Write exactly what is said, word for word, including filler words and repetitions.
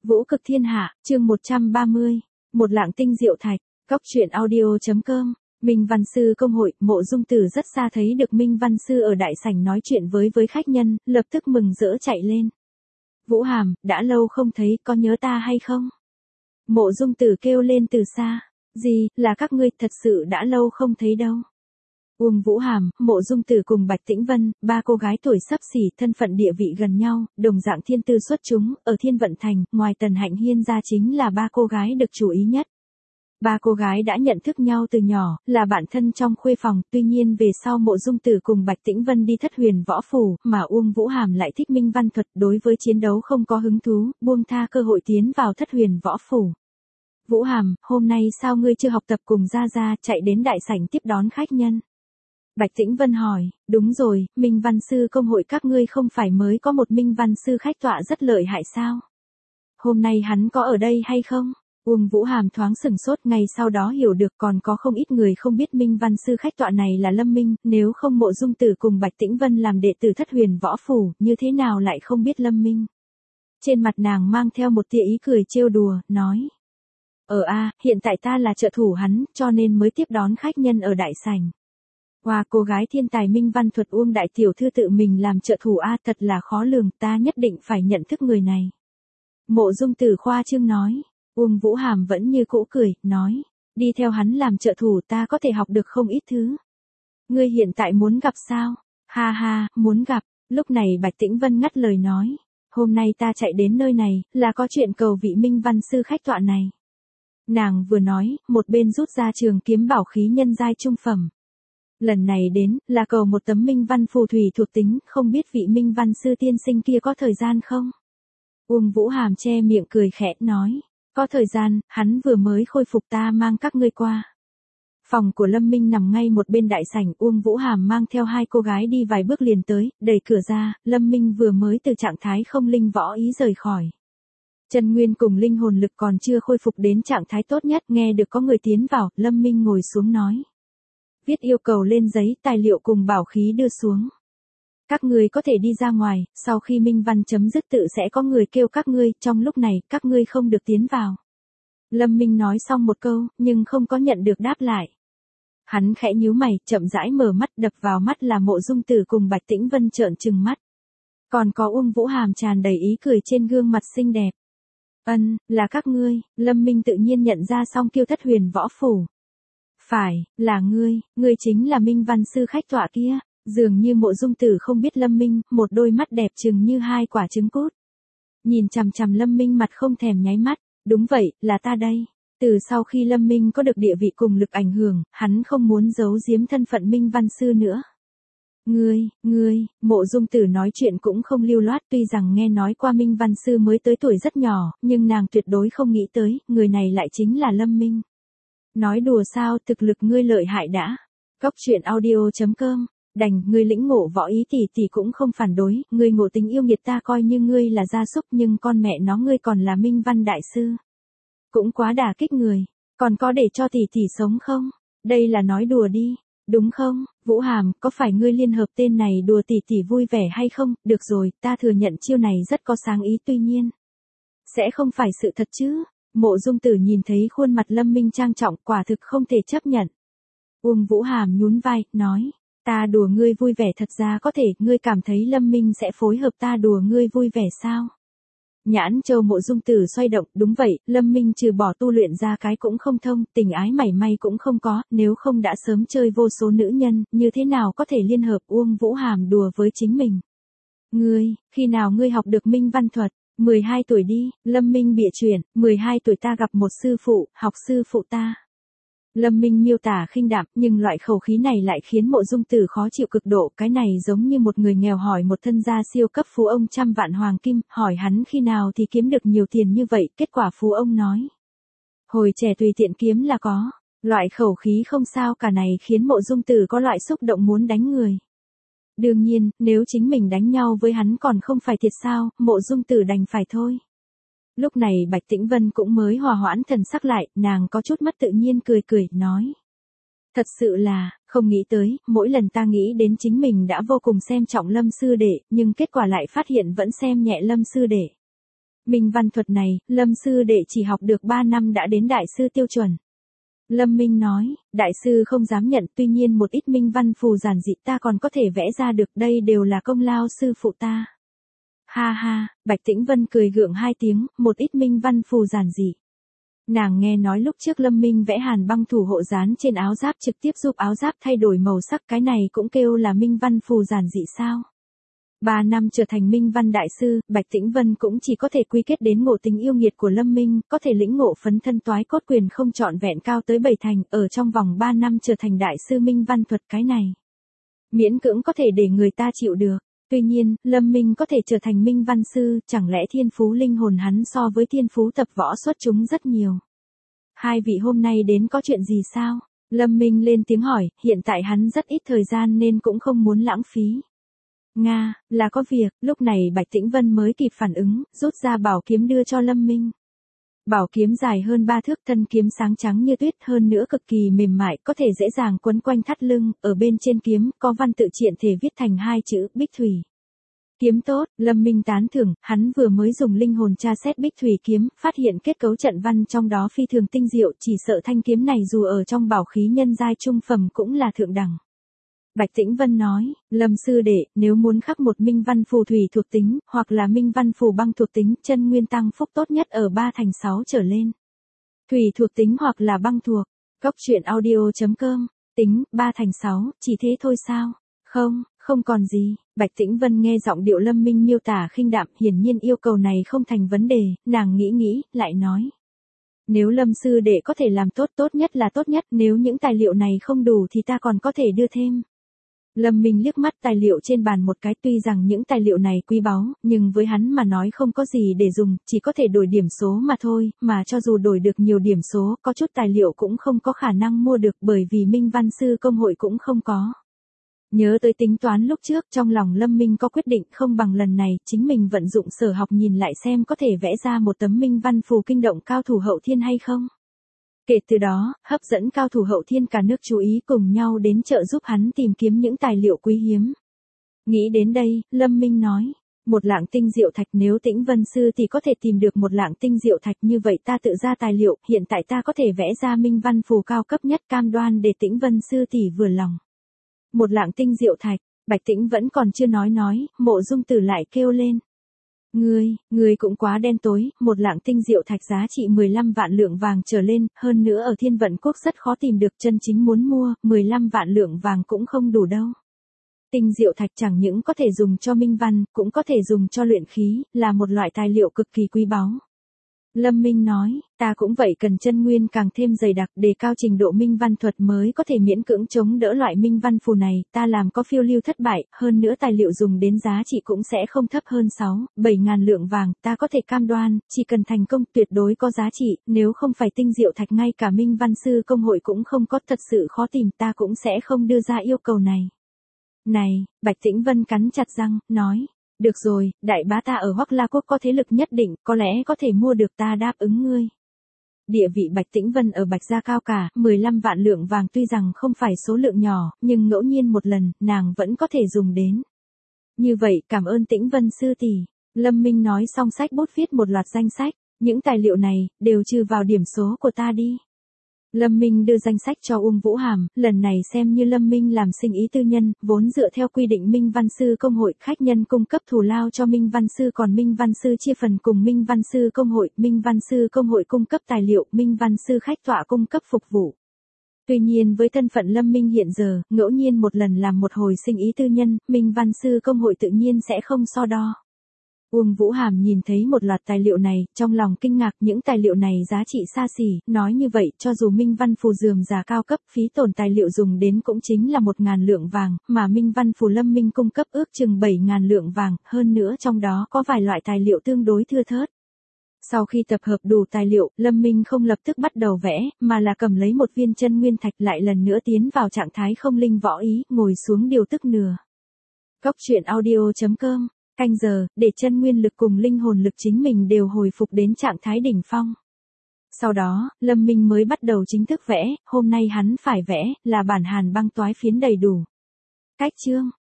Vũ cực thiên hạ, chương một trăm ba mươi. Một lạng tinh diệu thạch, góc truyện audio.com. Minh Văn Sư công hội, Mộ Dung Tử rất xa thấy được Minh Văn Sư ở đại sảnh nói chuyện với với khách nhân, lập tức mừng rỡ chạy lên. Vũ Hàm, đã lâu không thấy, có nhớ ta hay không? Mộ Dung Tử kêu lên từ xa. Gì, là các ngươi, thật sự đã lâu không thấy đâu. Uông Vũ Hàm, Mộ Dung Tử cùng Bạch Tĩnh Vân, ba cô gái tuổi xấp xỉ, thân phận địa vị gần nhau, đồng dạng thiên tư xuất chúng, ở Thiên Vận Thành, ngoài Tần Hạnh Hiên ra chính là ba cô gái được chú ý nhất. Ba cô gái đã nhận thức nhau từ nhỏ, là bạn thân trong khuê phòng, tuy nhiên về sau Mộ Dung Tử cùng Bạch Tĩnh Vân đi Thất Huyền Võ Phủ, mà Uông Vũ Hàm lại thích Minh Văn thuật, đối với chiến đấu không có hứng thú, buông tha cơ hội tiến vào Thất Huyền Võ Phủ. Vũ Hàm, hôm nay sao ngươi chưa học tập cùng Gia Gia, chạy đến đại sảnh tiếp đón khách nhân? Bạch Tĩnh Vân hỏi, đúng rồi, Minh Văn Sư công hội các ngươi không phải mới có một Minh Văn Sư khách tọa rất lợi hại sao? Hôm nay hắn có ở đây hay không? Uông Vũ Hàm thoáng sửng sốt, ngày sau đó hiểu được còn có không ít người không biết Minh Văn Sư khách tọa này là Lâm Minh, nếu không Mộ Dung Tử cùng Bạch Tĩnh Vân làm đệ tử Thất Huyền Võ Phủ, như thế nào lại không biết Lâm Minh? Trên mặt nàng mang theo một tia ý cười trêu đùa, nói. Ờ a, hiện tại ta là trợ thủ hắn, cho nên mới tiếp đón khách nhân ở đại sảnh. Wow, cô gái thiên tài Minh Văn thuật Uông đại tiểu thư tự mình làm trợ thủ a, thật là khó lường, ta nhất định phải nhận thức người này. Mộ Dung Tử khoa trương nói. Uông Vũ Hàm vẫn như cũ cười, nói, đi theo hắn làm trợ thủ ta có thể học được không ít thứ. Ngươi hiện tại muốn gặp sao? Ha ha, muốn gặp. Lúc này Bạch Tĩnh Vân ngắt lời nói, hôm nay ta chạy đến nơi này, là có chuyện cầu vị Minh Văn Sư khách tọa này. Nàng vừa nói, một bên rút ra trường kiếm bảo khí nhân giai trung phẩm. Lần này đến, là cầu một tấm Minh Văn phù thủy thuộc tính, không biết vị Minh Văn Sư tiên sinh kia có thời gian không? Uông Vũ Hàm che miệng cười khẽ, nói, có thời gian, hắn vừa mới khôi phục, ta mang các ngươi qua. Phòng của Lâm Minh nằm ngay một bên đại sảnh, Uông Vũ Hàm mang theo hai cô gái đi vài bước liền tới, đẩy cửa ra, Lâm Minh vừa mới từ trạng thái không linh võ ý rời khỏi. Chân nguyên cùng linh hồn lực còn chưa khôi phục đến trạng thái tốt nhất, nghe được có người tiến vào, Lâm Minh ngồi xuống nói. Viết yêu cầu lên giấy, tài liệu cùng bảo khí đưa xuống. Các ngươi có thể đi ra ngoài, sau khi Minh Văn chấm dứt tự sẽ có người kêu các ngươi, trong lúc này, các ngươi không được tiến vào. Lâm Minh nói xong một câu, nhưng không có nhận được đáp lại. Hắn khẽ nhíu mày, chậm rãi mở mắt, đập vào mắt là Mộ Dung Tử cùng Bạch Tĩnh Vân trợn trừng mắt. Còn có Uông Vũ Hàm tràn đầy ý cười trên gương mặt xinh đẹp. Ân, là các ngươi, Lâm Minh tự nhiên nhận ra xong kêu Thất Huyền Võ Phủ. Phải, là ngươi, ngươi chính là Minh Văn Sư khách tọa kia. Dường như Mộ Dung Tử không biết Lâm Minh, một đôi mắt đẹp trừng như hai quả trứng cút. Nhìn chằm chằm Lâm Minh mặt không thèm nháy mắt, đúng vậy, là ta đây. Từ sau khi Lâm Minh có được địa vị cùng lực ảnh hưởng, hắn không muốn giấu giếm thân phận Minh Văn Sư nữa. Ngươi, ngươi, Mộ Dung Tử nói chuyện cũng không lưu loát, tuy rằng nghe nói qua Minh Văn Sư mới tới tuổi rất nhỏ, nhưng nàng tuyệt đối không nghĩ tới, người này lại chính là Lâm Minh. Nói đùa sao, thực lực ngươi lợi hại đã. Góc truyện audio.com. Đành, ngươi lĩnh ngộ võ ý tỷ tỷ cũng không phản đối, ngươi ngộ tính yêu nghiệt ta coi như ngươi là gia súc, nhưng con mẹ nó ngươi còn là Minh Văn đại sư. Cũng quá đả kích người, còn có để cho tỷ tỷ sống không? Đây là nói đùa đi, đúng không? Vũ Hàm, có phải ngươi liên hợp tên này đùa tỷ tỷ vui vẻ hay không? Được rồi, ta thừa nhận chiêu này rất có sáng ý, tuy nhiên sẽ không phải sự thật chứ? Mộ Dung Tử nhìn thấy khuôn mặt Lâm Minh trang trọng, quả thực không thể chấp nhận. Uông Vũ Hàm nhún vai, nói. Ta đùa ngươi vui vẻ, thật ra có thể, ngươi cảm thấy Lâm Minh sẽ phối hợp ta đùa ngươi vui vẻ sao? Nhãn châu Mộ Dung Tử xoay động, đúng vậy, Lâm Minh trừ bỏ tu luyện ra cái cũng không thông, tình ái mảy may cũng không có, nếu không đã sớm chơi vô số nữ nhân, như thế nào có thể liên hợp Uông Vũ Hàm đùa với chính mình? Ngươi, khi nào ngươi học được Minh Văn thuật? mười hai tuổi đi, Lâm Minh bịa chuyện, mười hai tuổi ta gặp một sư phụ, học sư phụ ta. Lâm Minh miêu tả khinh đạm, nhưng loại khẩu khí này lại khiến Mộ Dung Tử khó chịu cực độ, cái này giống như một người nghèo hỏi một thân gia siêu cấp phú ông trăm vạn hoàng kim, hỏi hắn khi nào thì kiếm được nhiều tiền như vậy, kết quả phú ông nói. Hồi trẻ tùy tiện kiếm là có, loại khẩu khí không sao cả này khiến Mộ Dung Tử có loại xúc động muốn đánh người. Đương nhiên, nếu chính mình đánh nhau với hắn còn không phải thiệt sao, Mộ Dung Tử đành phải thôi. Lúc này Bạch Tĩnh Vân cũng mới hòa hoãn thần sắc lại, nàng có chút mất tự nhiên cười cười, nói. Thật sự là, không nghĩ tới, mỗi lần ta nghĩ đến chính mình đã vô cùng xem trọng Lâm sư đệ, nhưng kết quả lại phát hiện vẫn xem nhẹ Lâm sư đệ. Minh văn thuật này, Lâm sư đệ chỉ học được ba năm đã đến đại sư tiêu chuẩn. Lâm Minh nói, đại sư không dám nhận, tuy nhiên một ít minh văn phù giản dị ta còn có thể vẽ ra được, đây đều là công lao sư phụ ta. Ha ha, Bạch Tĩnh Vân cười gượng hai tiếng, một ít minh văn phù giản dị. Nàng nghe nói lúc trước Lâm Minh vẽ hàn băng thủ hộ dán trên áo giáp trực tiếp giúp áo giáp thay đổi màu sắc, cái này cũng kêu là minh văn phù giản dị sao? Ba năm trở thành minh văn đại sư, Bạch Tĩnh Vân cũng chỉ có thể quy kết đến ngộ tính yêu nghiệt của Lâm Minh, có thể lĩnh ngộ phấn thân toái cốt quyền không trọn vẹn cao tới bảy thành, ở trong vòng ba năm trở thành đại sư minh văn thuật, cái này. Miễn cưỡng có thể để người ta chịu được. Tuy nhiên, Lâm Minh có thể trở thành minh văn sư, chẳng lẽ thiên phú linh hồn hắn so với thiên phú tập võ xuất chúng rất nhiều. Hai vị hôm nay đến có chuyện gì sao? Lâm Minh lên tiếng hỏi, hiện tại hắn rất ít thời gian nên cũng không muốn lãng phí. Nga, là có việc, lúc này Bạch Tĩnh Vân mới kịp phản ứng, rút ra bảo kiếm đưa cho Lâm Minh. Bảo kiếm dài hơn ba thước, thân kiếm sáng trắng như tuyết, hơn nữa cực kỳ mềm mại, có thể dễ dàng quấn quanh thắt lưng, ở bên trên kiếm, có văn tự triện thể viết thành hai chữ, Bích Thủy. Kiếm tốt, Lâm Minh tán thưởng, hắn vừa mới dùng linh hồn tra xét Bích Thủy kiếm, phát hiện kết cấu trận văn trong đó phi thường tinh diệu, chỉ sợ thanh kiếm này dù ở trong bảo khí nhân giai trung phẩm cũng là thượng đẳng. Bạch Tĩnh Vân nói, Lâm sư đệ, nếu muốn khắc một minh văn phù thủy thuộc tính, hoặc là minh văn phù băng thuộc tính, chân nguyên tăng phúc tốt nhất ở ba thành sáu trở lên. Thủy thuộc tính hoặc là băng thuộc. Cốc truyện audio chấm com, tính, ba thành sáu, chỉ thế thôi sao? Không, không còn gì. Bạch Tĩnh Vân nghe giọng điệu Lâm Minh miêu tả khinh đạm, hiển nhiên yêu cầu này không thành vấn đề, nàng nghĩ nghĩ, lại nói. Nếu Lâm sư đệ có thể làm tốt, tốt nhất là tốt nhất, nếu những tài liệu này không đủ thì ta còn có thể đưa thêm. Lâm Minh liếc mắt tài liệu trên bàn một cái, tuy rằng những tài liệu này quý báu, nhưng với hắn mà nói không có gì để dùng, chỉ có thể đổi điểm số mà thôi, mà cho dù đổi được nhiều điểm số, có chút tài liệu cũng không có khả năng mua được bởi vì Minh Văn Sư Công hội cũng không có. Nhớ tới tính toán lúc trước, trong lòng Lâm Minh có quyết định không bằng lần này, chính mình vận dụng sở học nhìn lại xem có thể vẽ ra một tấm Minh Văn phù kinh động cao thủ hậu thiên hay không. Kể từ đó, hấp dẫn cao thủ hậu thiên cả nước chú ý cùng nhau đến trợ giúp hắn tìm kiếm những tài liệu quý hiếm. Nghĩ đến đây, Lâm Minh nói, một lạng tinh diệu thạch, nếu Tĩnh Vân sư thì có thể tìm được một lạng tinh diệu thạch như vậy ta tự ra tài liệu, hiện tại ta có thể vẽ ra minh văn phù cao cấp nhất, cam đoan để Tĩnh Vân sư tỷ vừa lòng. Một lạng tinh diệu thạch, Bạch Tĩnh vẫn còn chưa nói nói, Mộ Dung Tử lại kêu lên. Ngươi, ngươi cũng quá đen tối, một lạng tinh diệu thạch giá trị mười lăm vạn lượng vàng trở lên, hơn nữa ở Thiên Vận Quốc rất khó tìm được, chân chính muốn mua, mười lăm vạn lượng vàng cũng không đủ đâu. Tinh diệu thạch chẳng những có thể dùng cho minh văn, cũng có thể dùng cho luyện khí, là một loại tài liệu cực kỳ quý báu. Lâm Minh nói, ta cũng vậy, cần chân nguyên càng thêm dày đặc, đề cao trình độ minh văn thuật mới có thể miễn cưỡng chống đỡ loại minh văn phù này, ta làm có phiêu lưu thất bại, hơn nữa tài liệu dùng đến giá trị cũng sẽ không thấp hơn sáu, bảy ngàn lượng vàng, ta có thể cam đoan, chỉ cần thành công tuyệt đối có giá trị, nếu không phải tinh diệu thạch ngay cả Minh Văn Sư Công hội cũng không có, thật sự khó tìm, ta cũng sẽ không đưa ra yêu cầu này. Này, Bạch Tĩnh Vân cắn chặt răng, nói. Được rồi, đại bá ta ở Hoắc La Quốc có thế lực nhất định, có lẽ có thể mua được, ta đáp ứng ngươi. Địa vị Bạch Tĩnh Vân ở Bạch gia cao cả, mười lăm vạn lượng vàng tuy rằng không phải số lượng nhỏ, nhưng ngẫu nhiên một lần, nàng vẫn có thể dùng đến. Như vậy, cảm ơn Tĩnh Vân sư tỷ. Lâm Minh nói xong sách bút viết một loạt danh sách, những tài liệu này, đều trừ vào điểm số của ta đi. Lâm Minh đưa danh sách cho Uông Vũ Hàm, lần này xem như Lâm Minh làm sinh ý tư nhân, vốn dựa theo quy định Minh Văn Sư Công hội, khách nhân cung cấp thù lao cho Minh Văn Sư, còn Minh Văn Sư chia phần cùng Minh Văn Sư Công hội, Minh Văn Sư Công hội cung cấp tài liệu, Minh Văn Sư khách tọa cung cấp phục vụ. Tuy nhiên với thân phận Lâm Minh hiện giờ, ngẫu nhiên một lần làm một hồi sinh ý tư nhân, Minh Văn Sư Công hội tự nhiên sẽ không so đo. Uông Vũ Hàm nhìn thấy một loạt tài liệu này, trong lòng kinh ngạc, những tài liệu này giá trị xa xỉ, nói như vậy, cho dù Minh Văn Phù dườm già cao cấp, phí tổn tài liệu dùng đến cũng chính là một ngàn lượng vàng, mà Minh Văn Phù Lâm Minh cung cấp ước chừng bảy ngàn lượng vàng, hơn nữa trong đó có vài loại tài liệu tương đối thưa thớt. Sau khi tập hợp đủ tài liệu, Lâm Minh không lập tức bắt đầu vẽ, mà là cầm lấy một viên chân nguyên thạch, lại lần nữa tiến vào trạng thái không linh võ ý, ngồi xuống điều tức nửa. Cốc truyện audio chấm com Canh giờ, để chân nguyên lực cùng linh hồn lực chính mình đều hồi phục đến trạng thái đỉnh phong. Sau đó, Lâm Minh mới bắt đầu chính thức vẽ, hôm nay hắn phải vẽ, là bản hàn băng toái phiến đầy đủ. Cách chương,